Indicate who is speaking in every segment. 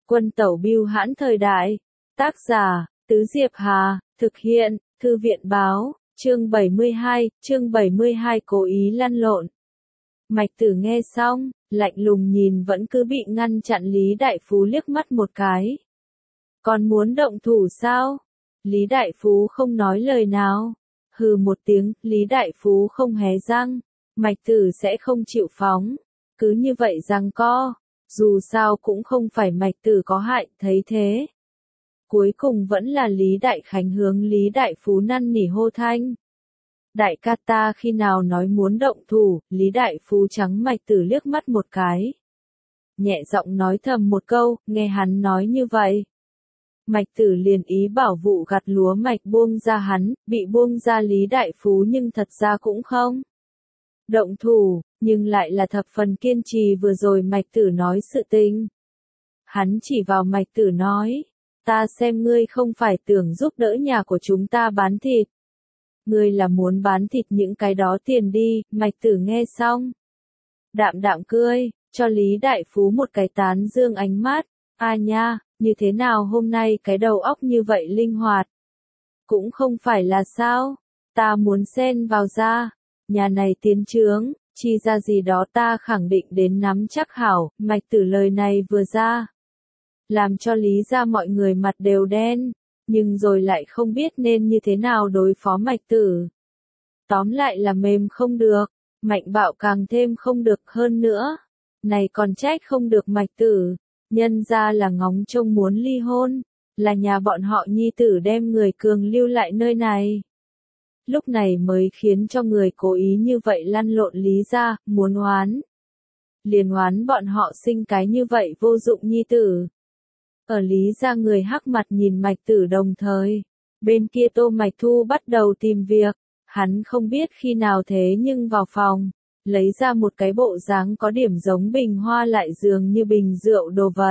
Speaker 1: Quân tẩu bưu hãn thời đại. Tác giả, Tứ Diệp Hà, thực hiện, Thư viện báo, chương 72 cố ý lăn lộn. Mạch Tử nghe xong, lạnh lùng nhìn vẫn cứ bị ngăn chặn Lý Đại Phú liếc mắt một cái. Còn muốn động thủ sao? Lý Đại Phú không nói lời nào. Hừ một tiếng, Lý Đại Phú không hé răng. Mạch Tử sẽ không chịu phóng. Cứ như vậy giằng co. Dù sao cũng không phải Mạch Tử có hại, thấy thế. Cuối cùng vẫn là Lý Đại Khánh hướng Lý Đại Phú năn nỉ hô thanh. Đại ca ta khi nào nói muốn động thủ, Lý Đại Phú trắng Mạch Tử liếc mắt một cái. Nhẹ giọng nói thầm một câu, nghe hắn nói như vậy. Mạch Tử liền ý bảo vụ gặt lúa mạch buông ra hắn, bị buông ra Lý Đại Phú nhưng thật ra cũng không động thủ, nhưng lại là thập phần kiên trì vừa rồi Mạch Tử nói sự tình. Hắn chỉ vào Mạch Tử nói, ta xem ngươi không phải tưởng giúp đỡ nhà của chúng ta bán thịt. Ngươi là muốn bán thịt những cái đó tiền đi, Mạch Tử nghe xong. Đạm đạm cười, cho Lý Đại Phú một cái tán dương ánh mắt, a nha, như thế nào hôm nay cái đầu óc như vậy linh hoạt. Cũng không phải là sao, ta muốn xen vào ra, nhà này tiến trướng, chi ra gì đó ta khẳng định đến nắm chắc hảo, Mạch Tử lời này vừa ra. Làm cho Lý ra mọi người mặt đều đen, nhưng rồi lại không biết nên như thế nào đối phó Mạch Tử. Tóm lại là mềm không được, mạnh bạo càng thêm không được hơn nữa. Này còn trách không được Mạch Tử, nhân ra là ngóng trông muốn ly hôn, là nhà bọn họ nhi tử đem người cường lưu lại nơi này. Lúc này mới khiến cho người cố ý như vậy lăn lộn Lý ra, muốn oán. Liền oán bọn họ sinh cái như vậy vô dụng nhi tử. Ở Lý ra người hắc mặt nhìn Mạch Tử đồng thời. Bên kia Tô Mạch Thu bắt đầu tìm việc. Hắn không biết khi nào thế nhưng vào phòng. Lấy ra một cái bộ dáng có điểm giống bình hoa lại dường như bình rượu đồ vật.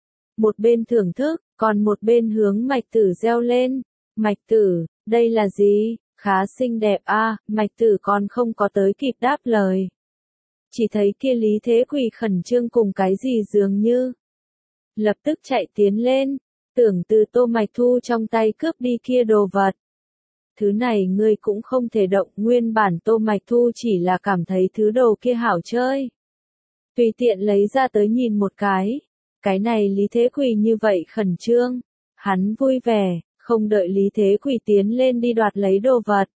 Speaker 1: Một bên thưởng thức, còn một bên hướng Mạch Tử reo lên. Mạch Tử, đây là gì? Khá xinh đẹp a. Mạch Tử còn không có tới kịp đáp lời. Chỉ thấy kia Lý Thế Quỳ khẩn trương cùng cái gì dường như. Lập tức chạy tiến lên, tưởng từ Tô Mạch Thu trong tay cướp đi kia đồ vật. Thứ này ngươi cũng không thể động, nguyên bản Tô Mạch Thu chỉ là cảm thấy thứ đồ kia hảo chơi. Tùy tiện lấy ra tới nhìn một cái này Lý Thế Quỳ như vậy khẩn trương, hắn vui vẻ, không đợi Lý Thế Quỳ tiến lên đi đoạt lấy đồ vật.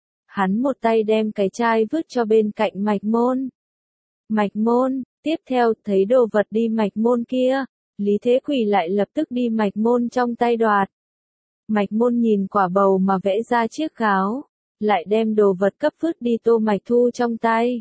Speaker 1: Hắn một tay đem cái chai vứt cho bên cạnh Mạch Môn. Mạch Môn, tiếp theo thấy đồ vật đi Mạch Môn kia. Lý Thế Quỳ lại lập tức đi Mạch Môn trong tay đoạt. Mạch Môn nhìn quả bầu mà vẽ ra chiếc gáo, lại đem đồ vật cấp vứt đi Tô Mạch Thu trong tay.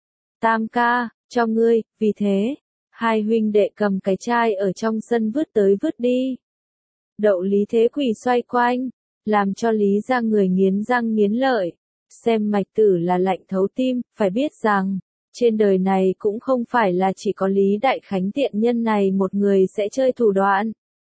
Speaker 1: Tam ca, cho ngươi, vì thế, hai huynh đệ cầm cái chai ở trong sân vứt tới vứt đi. Đậu Lý Thế Quỳ xoay quanh, làm cho Lý ra người nghiến răng nghiến lợi, xem Mạch Tử là lạnh thấu tim, phải biết rằng, trên đời này cũng không phải là chỉ có Lý Đại Khánh tiện nhân này một người sẽ chơi thủ đoạn.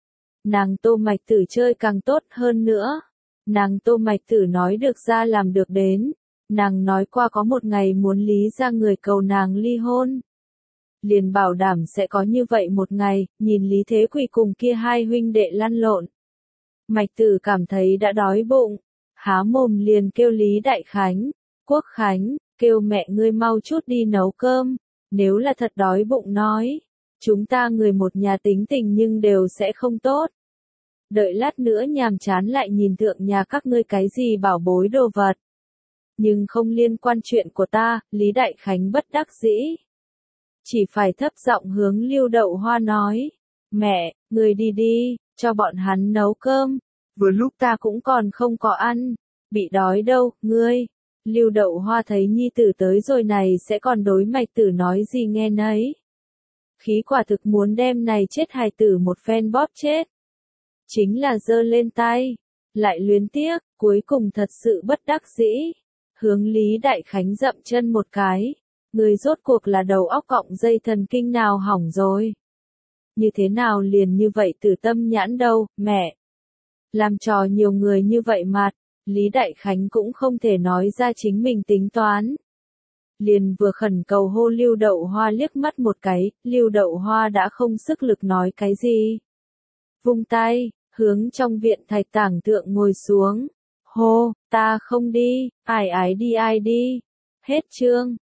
Speaker 1: Nàng Tô Mạch Tử chơi càng tốt hơn nữa. Nàng Tô Mạch Tử nói được ra làm được đến. Nàng nói qua có một ngày muốn Lý ra người cầu nàng ly hôn. Liền bảo đảm sẽ có như vậy một ngày, nhìn Lý Thế Quỳ cùng kia hai huynh đệ lăn lộn. Mạch Tử cảm thấy đã đói bụng. Há mồm liền kêu Lý Đại Khánh, Quốc Khánh. Kêu mẹ ngươi mau chút đi nấu cơm, nếu là thật đói bụng nói, chúng ta người một nhà tính tình nhưng đều sẽ không tốt. Đợi lát nữa nhàm chán lại nhìn thượng nhà các ngươi cái gì bảo bối đồ vật. Nhưng không liên quan chuyện của ta, Lý Đại Khánh bất đắc dĩ. Chỉ phải thấp giọng hướng Lưu Đậu Hoa nói, mẹ, ngươi đi đi, cho bọn hắn nấu cơm, vừa lúc ta cũng còn không có ăn, bị đói đâu, ngươi. Lưu Đậu Hoa thấy nhi tử tới rồi này sẽ còn đối Mạch Tử nói gì nghe nấy. Khí quả thực muốn đem này chết hài tử một phen bóp chết. Chính là giơ lên tay, lại luyến tiếc, cuối cùng thật sự bất đắc dĩ. Hướng Lý Đại Khánh dậm chân một cái, người rốt cuộc là đầu óc cọng dây thần kinh nào hỏng rồi. Như thế nào liền như vậy tử tâm nhãn đâu, mẹ. Làm trò nhiều người như vậy mặt. Lý Đại Khánh cũng không thể nói ra chính mình tính toán. Liền vừa khẩn cầu hô Lưu Đậu Hoa liếc mắt một cái, Lưu Đậu Hoa đã không sức lực nói cái gì. vung tay, hướng trong viện thạch tảng thượng ngồi xuống. Hô, ta không đi, ai đi. Hết chương.